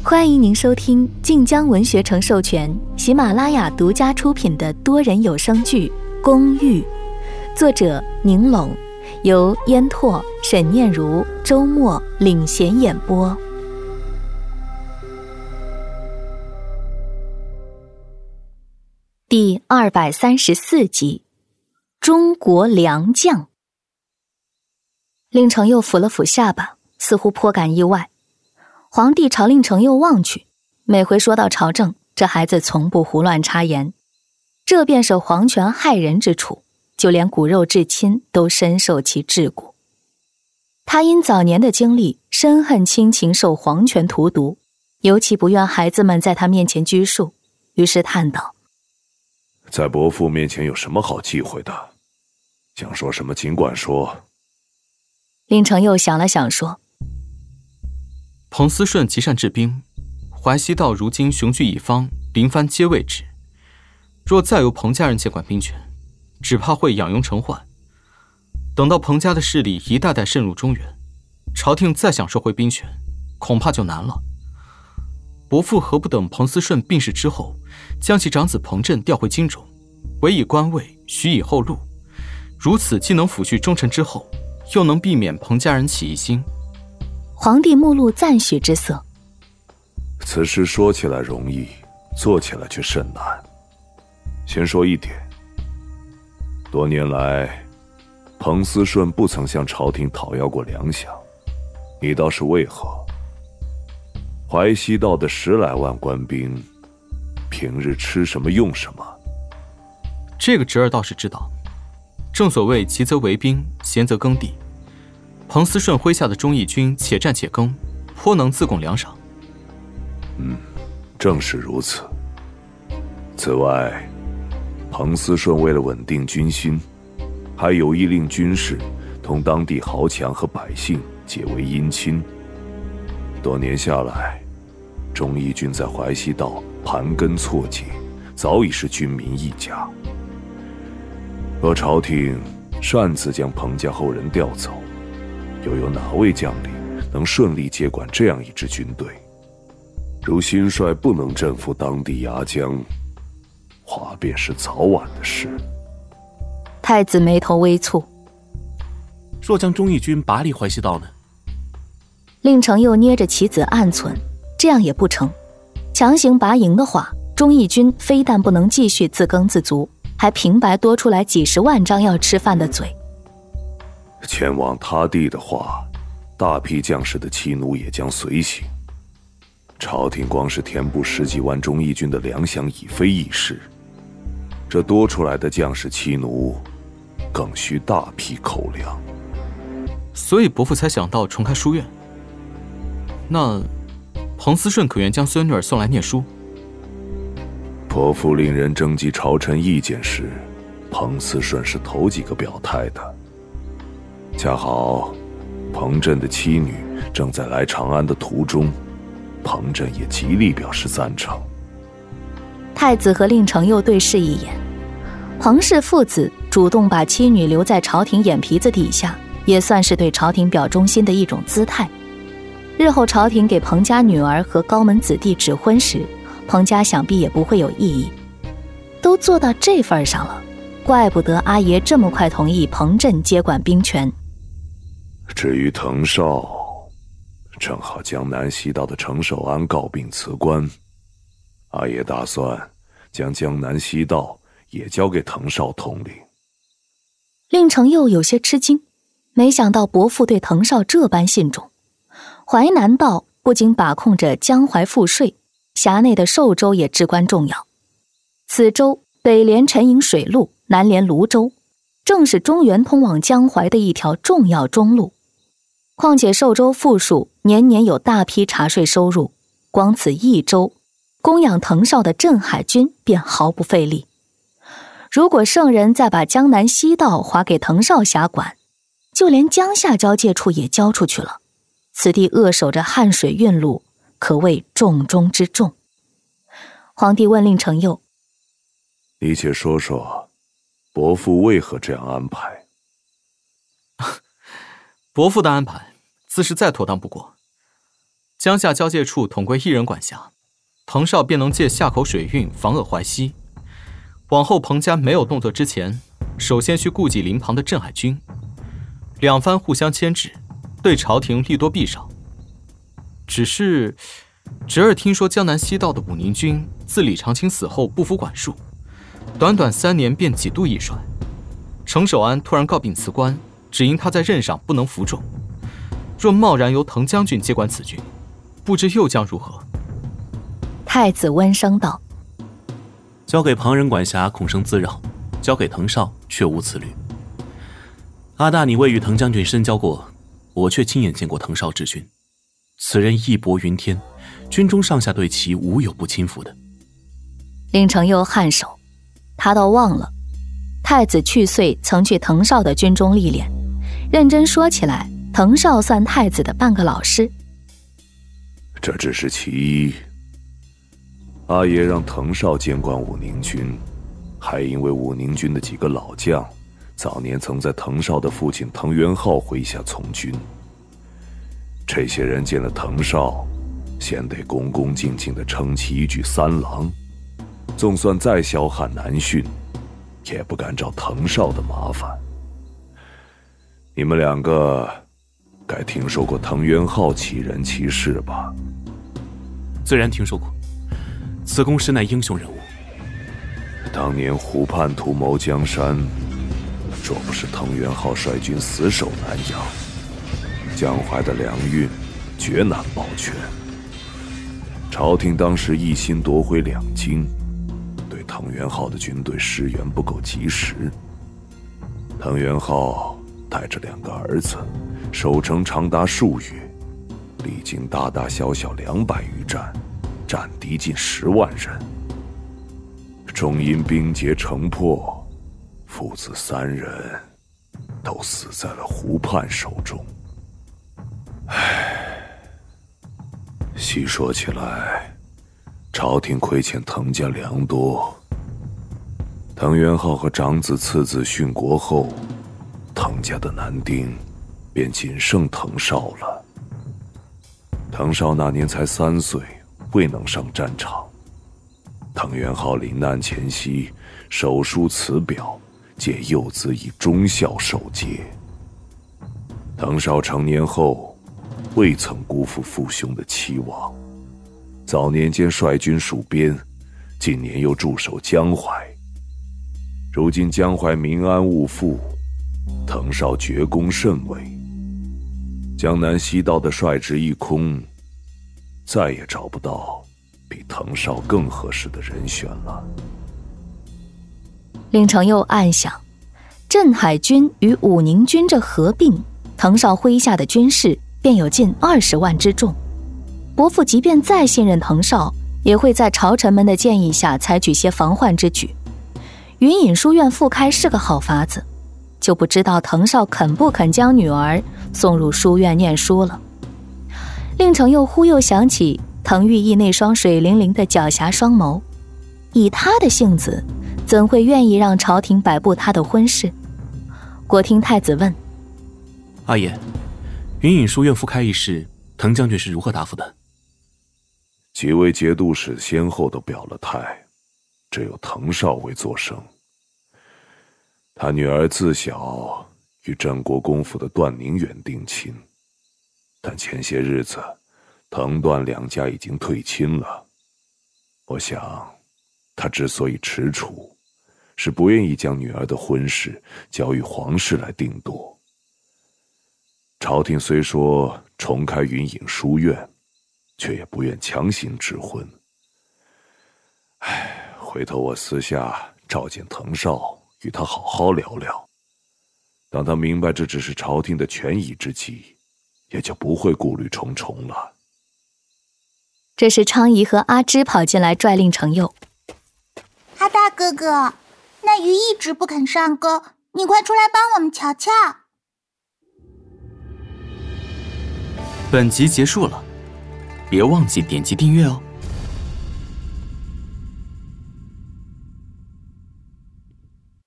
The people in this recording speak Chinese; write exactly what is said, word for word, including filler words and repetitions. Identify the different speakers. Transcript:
Speaker 1: 欢迎您收听晋江文学城授权、喜马拉雅独家出品的多人有声剧《公寓》，作者宁拢，由烟拓、沈念如、周末领衔演播。第二百三十四集，中国良将。令程佑抚了抚下巴，似乎颇感意外。皇帝朝令程佑望去，每回说到朝政，这孩子从不胡乱插言，这便是皇权害人之处，就连骨肉至亲都深受其桎梏。他因早年的经历，深恨亲情受皇权荼毒，尤其不愿孩子们在他面前拘束，于是叹道：
Speaker 2: 在伯父面前有什么好忌讳的？想说什么尽管说。
Speaker 1: 令程佑想了想说：
Speaker 3: 彭思顺极善治兵，淮西道如今雄踞一方，兵藩皆畏之。若再由彭家人接管兵权，只怕会养庸成患。等到彭家的势力一代代渗入中原，朝廷再想收回兵权，恐怕就难了。伯父何不等彭思顺病逝之后，将其长子彭震调回京中，委以官位，许以后路。如此既能抚恤忠臣之后，又能避免彭家人起疑心。
Speaker 1: 皇帝目露赞许之色。
Speaker 2: 此事说起来容易，做起来却甚难。先说一点，多年来彭思顺不曾向朝廷讨要过粮饷，你道是为何？淮西道的十来万官兵，平日吃什么用什么？
Speaker 3: 这个侄儿倒是知道。正所谓急则为兵，闲则耕地。彭思顺麾下的忠义军且战且耕，颇能自贡粮饷。
Speaker 2: 嗯，正是如此。此外，彭思顺为了稳定军心，还有意令军士同当地豪强和百姓结为姻亲。多年下来，忠义军在淮西道盘根错节，早已是军民一家。若朝廷擅自将彭家后人调走，又有哪位将领能顺利接管这样一支军队？如新帅不能镇服当地牙将，话便是早晚的事。
Speaker 1: 太子眉头微蹙。
Speaker 4: 若将忠义军拔离淮西道呢？
Speaker 1: 令程佑捏着棋子暗忖，这样也不成。强行拔营的话，忠义军非但不能继续自耕自足，还平白多出来几十万张要吃饭的嘴。
Speaker 2: 前往他地的话，大批将士的妻奴也将随行。朝廷光是填补十几万忠义军的粮饷已非易事，这多出来的将士妻奴更需大批口粮。
Speaker 3: 所以伯父才想到重开书院。那彭思顺可愿将孙女儿送来念书？
Speaker 2: 伯父令人征集朝臣意见时，彭思顺是头几个表态的。恰好彭震的妻女正在来长安的途中，彭震也极力表示赞成。
Speaker 1: 太子和令程佑对视一眼，彭氏父子主动把妻女留在朝廷眼皮子底下，也算是对朝廷表忠心的一种姿态。日后朝廷给彭家女儿和高门子弟指婚时，彭家想必也不会有异议。都做到这份上了，怪不得阿爷这么快同意彭震接管兵权。
Speaker 2: 至于滕绍，正好江南西道的程守安告病辞官，阿爷打算将江南西道也交给滕绍统领。
Speaker 1: 令程佑有些吃惊，没想到伯父对滕绍这般信重。淮南道不仅把控着江淮赋税，辖内的寿州也至关重要。此州北连陈营水路，南连泸州，正是中原通往江淮的一条重要中路。况且寿州富庶，年年有大批茶税收入，光此一州，供养滕绍的镇海军便毫不费力。如果圣人再把江南西道划给滕绍辖管，就连江夏交界处也交出去了。此地扼守着汉水运路，可谓重中之重。皇帝问令程佑：
Speaker 2: 你且说说，伯父为何这样安排？
Speaker 3: 伯父的安排自是再妥当不过。 江夏交界处统归一人管辖，滕少便能借下口水运防遏淮西。往后彭家没有动作之前，首先需顾及邻旁的镇海军。两番互相牵制，对朝廷利多弊少。只是侄儿听说江南西道的武宁军自李长卿死后不服管束，短短三年便几度易帅。程守安突然告病辞官，只因他在任上不能服众。若贸然由滕将军接管此军，不知又将如何？
Speaker 1: 太子温声道：“
Speaker 4: 交给旁人管辖，恐生滋扰；交给滕少，却无此虑。阿大，你未与滕将军深交过，我却亲眼见过滕少治军。此人义薄云天，军中上下对其无有不亲服的。”
Speaker 1: 令程佑颔首，他倒忘了，太子去岁曾去滕少的军中历练，认真说起来，滕少算太子的半个老师。
Speaker 2: 这只是其一。阿爷让滕少监管武宁军，还因为武宁军的几个老将早年曾在滕少的父亲滕元浩麾下从军。这些人见了滕少，先得恭恭敬敬地称其一句三郎，纵算再剽悍难驯，也不敢找滕少的麻烦。你们两个该听说过滕元浩其人其事吧？
Speaker 4: 自然听说过，此公实乃英雄人物。
Speaker 2: 当年湖畔图谋江山，若不是滕元浩率军死守南阳，江淮的粮运绝难保全。朝廷当时一心夺回两京，对滕元浩的军队支援不够及时。滕元浩带着两个儿子守城长达数月，历经大大小小两百余战，战敌近十万人，终因兵竭城破，父子三人都死在了湖畔手中。唉，细说起来，朝廷亏欠滕家良多。滕元浩和长子次子殉国后，滕家的男丁便仅剩滕少了。滕少那年才三岁，未能上战场。滕元浩临难前夕，手书辞表，借幼子以忠孝守节。滕少成年后，未曾辜负父兄的期望。早年间率军戍边，近年又驻守江淮。如今江淮民安物富，滕少绝功甚伟。江南西道的帅职一空，再也找不到比滕少更合适的人选了。
Speaker 1: 令程佑暗想，镇海军与武宁军这合并，滕少麾下的军士便有近二十万之众。伯父即便再信任滕少，也会在朝臣们的建议下采取些防患之举。云隐书院复开是个好法子，就不知道滕少肯不肯将女儿送入书院念书了。令程佑忽又想起滕玉义那双水灵灵的狡黠双眸，以他的性子，怎会愿意让朝廷摆布他的婚事？果听太子问：“
Speaker 4: 阿爷，云隐书院复开一事，滕将军是如何答复的？”
Speaker 2: 几位节度使先后都表了态，只有滕少未作声。他女儿自小与镇国公府的段宁远定亲，但前些日子滕段两家已经退亲了。我想他之所以踟蹰，是不愿意将女儿的婚事交予皇室来定夺。朝廷虽说重开云隐书院，却也不愿强行指婚。唉，回头我私下召见滕少，与他好好聊聊。当他明白这只是朝廷的权宜之计，也就不会顾虑重重了。
Speaker 1: 这时昌仪和阿芝跑进来拽令程佑：“
Speaker 5: 阿大哥哥，那鱼一直不肯上钩，你快出来帮我们瞧瞧。”
Speaker 3: 本集结束了，别忘记点击订阅哦。